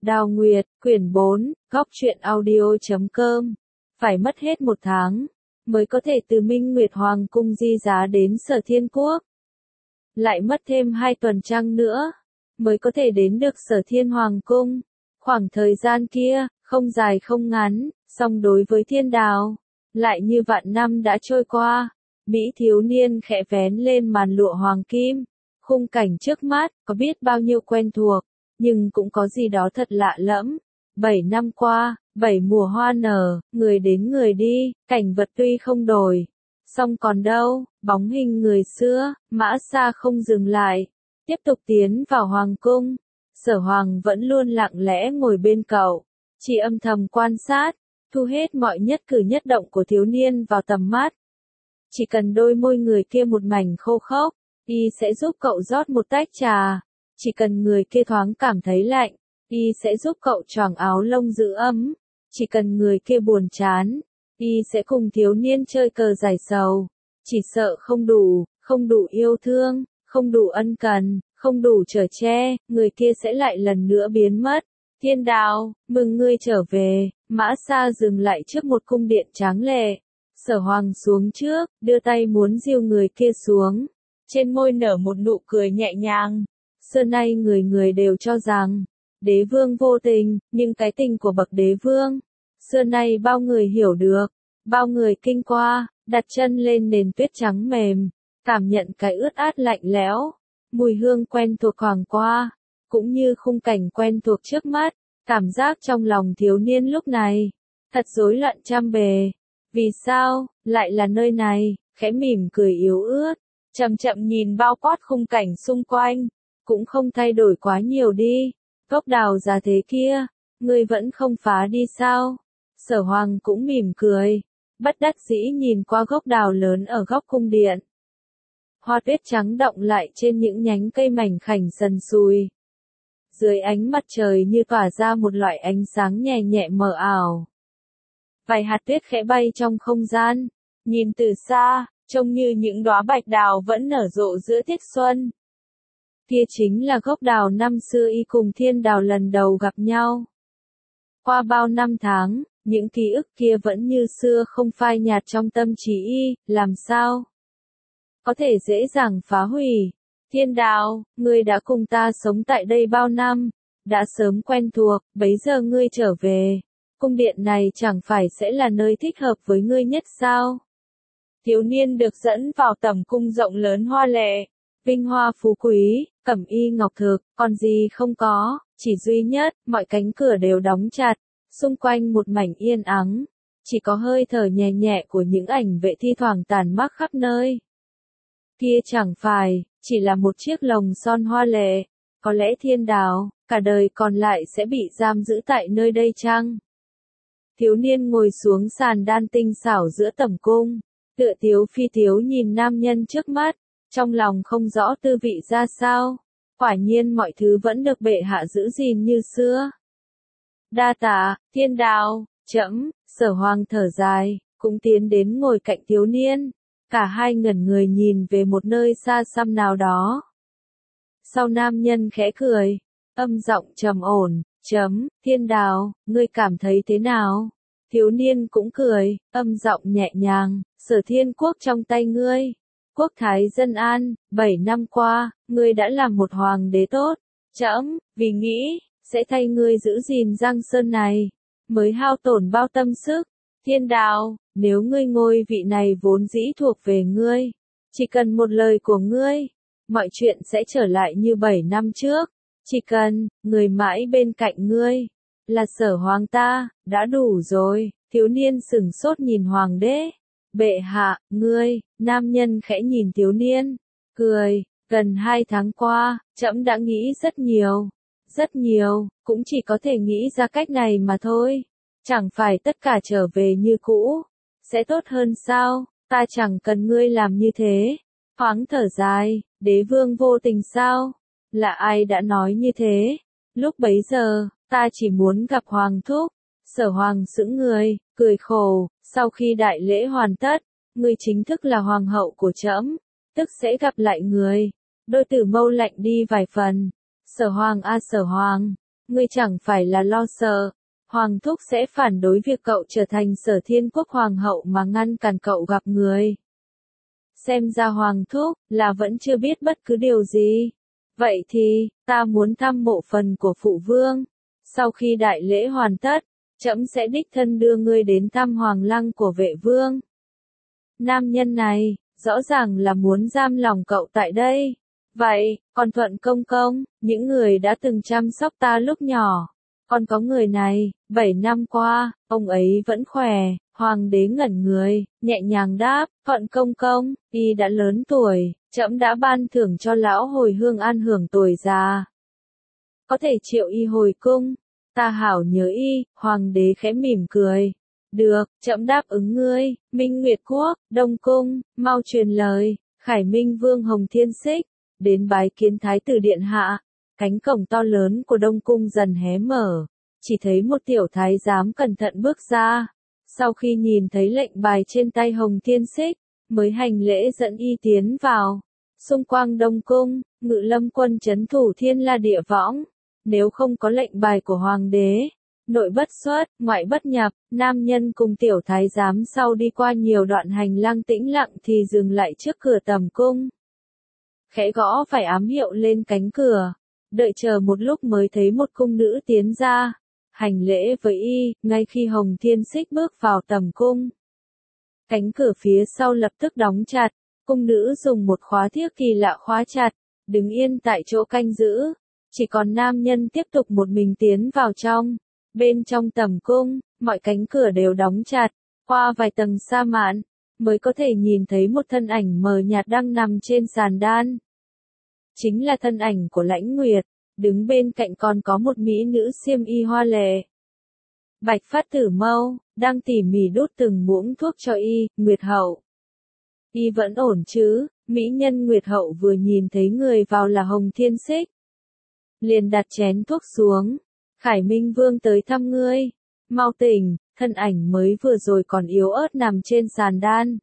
Đào Nguyệt, quyển 4, góc truyện audio.com. Phải mất hết 1 tháng, mới có thể từ Minh Nguyệt Hoàng cung di giá đến Sở Thiên Quốc. Lại mất thêm 2 tuần trăng nữa, mới có thể đến được Sở Thiên Hoàng cung. Khoảng thời gian kia, không dài không ngắn, song đối với Thiên Đào, lại như vạn năm đã trôi qua. Mỹ thiếu niên khẽ vén lên màn lụa hoàng kim. Khung cảnh trước mắt, có biết bao nhiêu quen thuộc, nhưng cũng có gì đó thật lạ lẫm. 7 năm qua, 7 mùa hoa nở, người đến người đi, cảnh vật tuy không đổi, song còn đâu, bóng hình người xưa, Mã Sa không dừng lại, tiếp tục tiến vào hoàng cung. Sở Hoàng vẫn luôn lặng lẽ ngồi bên cậu, chỉ âm thầm quan sát, thu hết mọi nhất cử nhất động của thiếu niên vào tầm mắt. Chỉ cần đôi môi người kia một mảnh khô khốc, y sẽ giúp cậu rót một tách trà. Chỉ cần người kia thoáng cảm thấy lạnh, y sẽ giúp cậu choàng áo lông giữ ấm. Chỉ cần người kia buồn chán, y sẽ cùng thiếu niên chơi cờ giải sầu. Chỉ sợ không đủ yêu thương, không đủ ân cần, không đủ chở che, người kia sẽ lại lần nữa biến mất. Thiên Đào, mừng ngươi trở về. Mã Sa dừng lại trước một cung điện tráng lệ. Sở Hoàng xuống trước, đưa tay muốn dìu người kia xuống. Trên môi nở một nụ cười nhẹ nhàng. Xưa nay người người đều cho rằng, đế vương vô tình, nhưng cái tình của bậc đế vương, xưa nay bao người hiểu được, bao người kinh qua, đặt chân lên nền tuyết trắng mềm, cảm nhận cái ướt át lạnh lẽo, mùi hương quen thuộc thoảng qua, cũng như khung cảnh quen thuộc trước mắt, cảm giác trong lòng thiếu niên lúc này, thật rối loạn trăm bề. Vì sao, lại là nơi này, khẽ mỉm cười yếu ớt, chậm chậm nhìn bao quát khung cảnh xung quanh, cũng không thay đổi quá nhiều đi. Gốc đào già thế kia, ngươi vẫn không phá đi sao? Sở Hoàng cũng mỉm cười, bất đắc dĩ nhìn qua gốc đào lớn ở góc cung điện. Hoa tuyết trắng đọng lại trên những nhánh cây mảnh khảnh sần sùi. Dưới ánh mặt trời như tỏa ra một loại ánh sáng nhẹ nhẹ mờ ảo. Vài hạt tuyết khẽ bay trong không gian, nhìn từ xa, trông như những đóa bạch đào vẫn nở rộ giữa tiết xuân. Kia chính là gốc đào năm xưa y cùng Thiên Đào lần đầu gặp nhau. Qua bao năm tháng, những ký ức kia vẫn như xưa không phai nhạt trong tâm trí y, làm sao có thể dễ dàng phá hủy. Thiên Đào, ngươi đã cùng ta sống tại đây bao năm, đã sớm quen thuộc, bấy giờ ngươi trở về, cung điện này chẳng phải sẽ là nơi thích hợp với ngươi nhất sao? Thiếu niên được dẫn vào tầm cung rộng lớn hoa lệ, vinh hoa phú quý, cẩm y ngọc thực, còn gì không có, chỉ duy nhất, mọi cánh cửa đều đóng chặt, xung quanh một mảnh yên ắng, chỉ có hơi thở nhẹ nhẹ của những ảnh vệ thi thoảng tàn mát khắp nơi. Kia chẳng phải, chỉ là một chiếc lồng son hoa lệ, có lẽ Thiên Đào, cả đời còn lại sẽ bị giam giữ tại nơi đây chăng? Thiếu niên ngồi xuống sàn đan tinh xảo giữa tầm cung, tựa tiếu phi tiếu nhìn nam nhân trước mắt, trong lòng không rõ tư vị ra sao. Quả nhiên mọi thứ vẫn được bệ hạ giữ gìn như xưa. Đa tạ, Thiên Đào, trẫm. Sở Hoàng thở dài, cũng tiến đến ngồi cạnh thiếu niên. Cả hai ngẩn người nhìn về một nơi xa xăm nào đó. Sau nam nhân khẽ cười, âm giọng trầm ổn, Thiên Đào, ngươi cảm thấy thế nào? Thiếu niên cũng cười, âm giọng nhẹ nhàng, Sở Thiên Quốc trong tay ngươi. Quốc thái dân an, 7 năm qua, ngươi đã làm một hoàng đế tốt. Trẫm, vì nghĩ, sẽ thay ngươi giữ gìn Giang Sơn này, mới hao tổn bao tâm sức. Thiên Đào, nếu ngươi ngôi vị này vốn dĩ thuộc về ngươi, chỉ cần một lời của ngươi, mọi chuyện sẽ trở lại như 7 năm trước. Chỉ cần, người mãi bên cạnh ngươi, là Sở Hoàng ta, đã đủ rồi. Thiếu niên sửng sốt nhìn hoàng đế. Bệ hạ, ngươi, nam nhân khẽ nhìn thiếu niên, cười, gần 2 tháng qua, trẫm đã nghĩ rất nhiều, cũng chỉ có thể nghĩ ra cách này mà thôi. Chẳng phải tất cả trở về như cũ, sẽ tốt hơn sao? Ta chẳng cần ngươi làm như thế. Thoáng thở dài, đế vương vô tình sao? Là ai đã nói như thế? Lúc bấy giờ, ta chỉ muốn gặp Hoàng thúc. Sở Hoàng sững người, cười khổ, sau khi đại lễ hoàn tất, ngươi chính thức là hoàng hậu của trẫm, tức sẽ gặp lại người. Đôi tử mâu lạnh đi vài phần. Sở Hoàng a Sở Hoàng, ngươi chẳng phải là lo sợ Hoàng thúc sẽ phản đối việc cậu trở thành Sở Thiên Quốc hoàng hậu mà ngăn cản cậu gặp người. Xem ra Hoàng thúc là vẫn chưa biết bất cứ điều gì. Vậy thì, ta muốn thăm mộ phần của phụ vương. Sau khi đại lễ hoàn tất, trẫm sẽ đích thân đưa ngươi đến thăm hoàng lăng của vệ vương. Nam nhân này, rõ ràng là muốn giam lòng cậu tại đây. Vậy, còn Thuận công công, những người đã từng chăm sóc ta lúc nhỏ. Còn có người này, 7 năm qua, ông ấy vẫn khỏe. Hoàng đế ngẩn người, nhẹ nhàng đáp, Thuận công công, y đã lớn tuổi, trẫm đã ban thưởng cho lão hồi hương an hưởng tuổi già. Có thể triệu y hồi cung, ta hảo nhớ y, hoàng đế khẽ mỉm cười. Được, trẫm đáp ứng ngươi, Minh Nguyệt Quốc, Đông Cung, mau truyền lời, Khải Minh Vương Hồng Thiên Xích, đến bái kiến Thái tử Điện Hạ. Cánh cổng to lớn của Đông Cung dần hé mở, chỉ thấy một tiểu thái giám cẩn thận bước ra. Sau khi nhìn thấy lệnh bài trên tay Hồng Thiên Xích, mới hành lễ dẫn y tiến vào. Xung quanh Đông Cung, Ngự Lâm quân trấn thủ thiên la địa võng. Nếu không có lệnh bài của hoàng đế, nội bất xuất, ngoại bất nhập, nam nhân cùng tiểu thái giám sau đi qua nhiều đoạn hành lang tĩnh lặng thì dừng lại trước cửa tầm cung. Khẽ gõ phải ám hiệu lên cánh cửa, đợi chờ một lúc mới thấy một cung nữ tiến ra. Hành lễ với y, ngay khi Hồng Thiên Xích bước vào tầm cung. Cánh cửa phía sau lập tức đóng chặt, cung nữ dùng một khóa thiếc kỳ lạ khóa chặt, đứng yên tại chỗ canh giữ. Chỉ còn nam nhân tiếp tục một mình tiến vào trong. Bên trong tầm cung, mọi cánh cửa đều đóng chặt, qua vài tầng sa mạn, mới có thể nhìn thấy một thân ảnh mờ nhạt đang nằm trên sàn đan. Chính là thân ảnh của Lãnh Nguyệt. Đứng bên cạnh còn có một mỹ nữ xiêm y hoa lệ. Bạch phát tử mâu, đang tỉ mỉ đút từng muỗng thuốc cho y, Nguyệt hậu. Y vẫn ổn chứ, mỹ nhân Nguyệt hậu vừa nhìn thấy người vào là Hồng Thiên Xích. Liền đặt chén thuốc xuống. Khải Minh Vương tới thăm ngươi. Mau tỉnh, thân ảnh mới vừa rồi còn yếu ớt nằm trên sàn đan.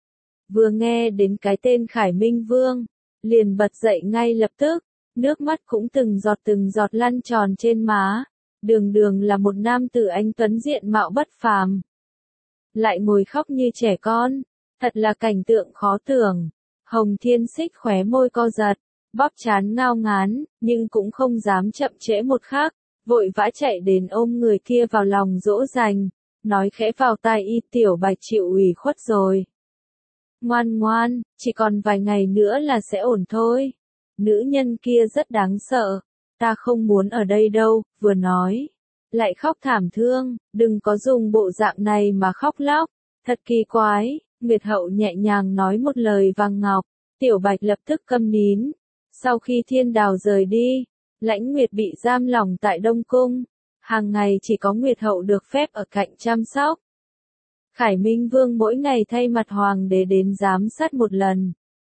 Vừa nghe đến cái tên Khải Minh Vương, liền bật dậy ngay lập tức. Nước mắt cũng từng giọt lăn tròn trên má. Đường đường là một nam tử anh tuấn diện mạo bất phàm. Lại ngồi khóc như trẻ con. Thật là cảnh tượng khó tưởng. Hồng Thiên Xích khóe môi co giật, bóp trán ngao ngán, nhưng cũng không dám chậm trễ một khắc. Vội vã chạy đến ôm người kia vào lòng dỗ dành. Nói khẽ vào tai y, Tiểu Bạch chịu ủy khuất rồi. Ngoan ngoan, chỉ còn vài ngày nữa là sẽ ổn thôi. Nữ nhân kia rất đáng sợ, ta không muốn ở đây đâu, vừa nói. Lại khóc thảm thương, đừng có dùng bộ dạng này mà khóc lóc, thật kỳ quái, Nguyệt hậu nhẹ nhàng nói một lời vàng ngọc, Tiểu Bạch lập tức câm nín. Sau khi Thiên Đào rời đi, Lãnh Nguyệt bị giam lỏng tại Đông Cung, hàng ngày chỉ có Nguyệt hậu được phép ở cạnh chăm sóc. Khải Minh Vương mỗi ngày thay mặt hoàng đế đến giám sát một lần.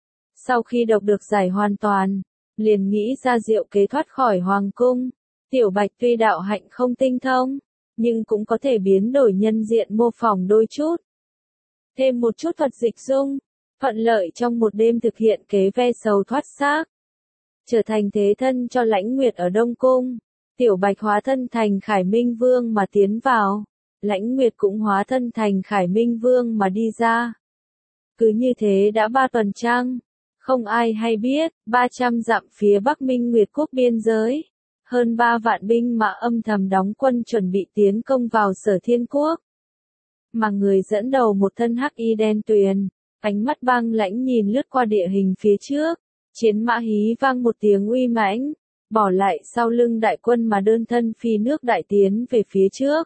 Sau khi độc được giải hoàn toàn, liền nghĩ ra diệu kế thoát khỏi hoàng cung. Tiểu Bạch tuy đạo hạnh không tinh thông, nhưng cũng có thể biến đổi nhân diện mô phỏng đôi chút. Thêm một chút thuật dịch dung, thuận lợi trong một đêm thực hiện kế ve sầu thoát xác. Trở thành thế thân cho Lãnh Nguyệt ở Đông Cung. Tiểu Bạch hóa thân thành Khải Minh Vương mà tiến vào. Lãnh Nguyệt cũng hóa thân thành Khải Minh Vương mà đi ra. Cứ như thế đã 3 tuần trăng. Không ai hay biết, 300 dặm phía Bắc Minh Nguyệt Quốc biên giới. Hơn 3 vạn binh mã âm thầm đóng quân chuẩn bị tiến công vào Sở Thiên Quốc. Mà người dẫn đầu một thân hắc y đen tuyền, ánh mắt băng lãnh nhìn lướt qua địa hình phía trước. Chiến mã hí vang một tiếng uy mãnh, bỏ lại sau lưng đại quân mà đơn thân phi nước đại tiến về phía trước.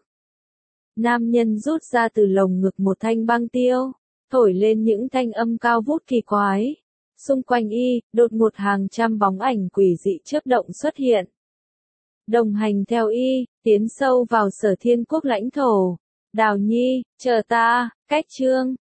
Nam nhân rút ra từ lồng ngực một thanh băng tiêu, thổi lên những thanh âm cao vút kỳ quái. Xung quanh y, đột ngột hàng trăm bóng ảnh quỷ dị chớp động xuất hiện. Đồng hành theo y, tiến sâu vào Sở Thiên Quốc lãnh thổ. Đào Nhi, chờ ta, cách chương.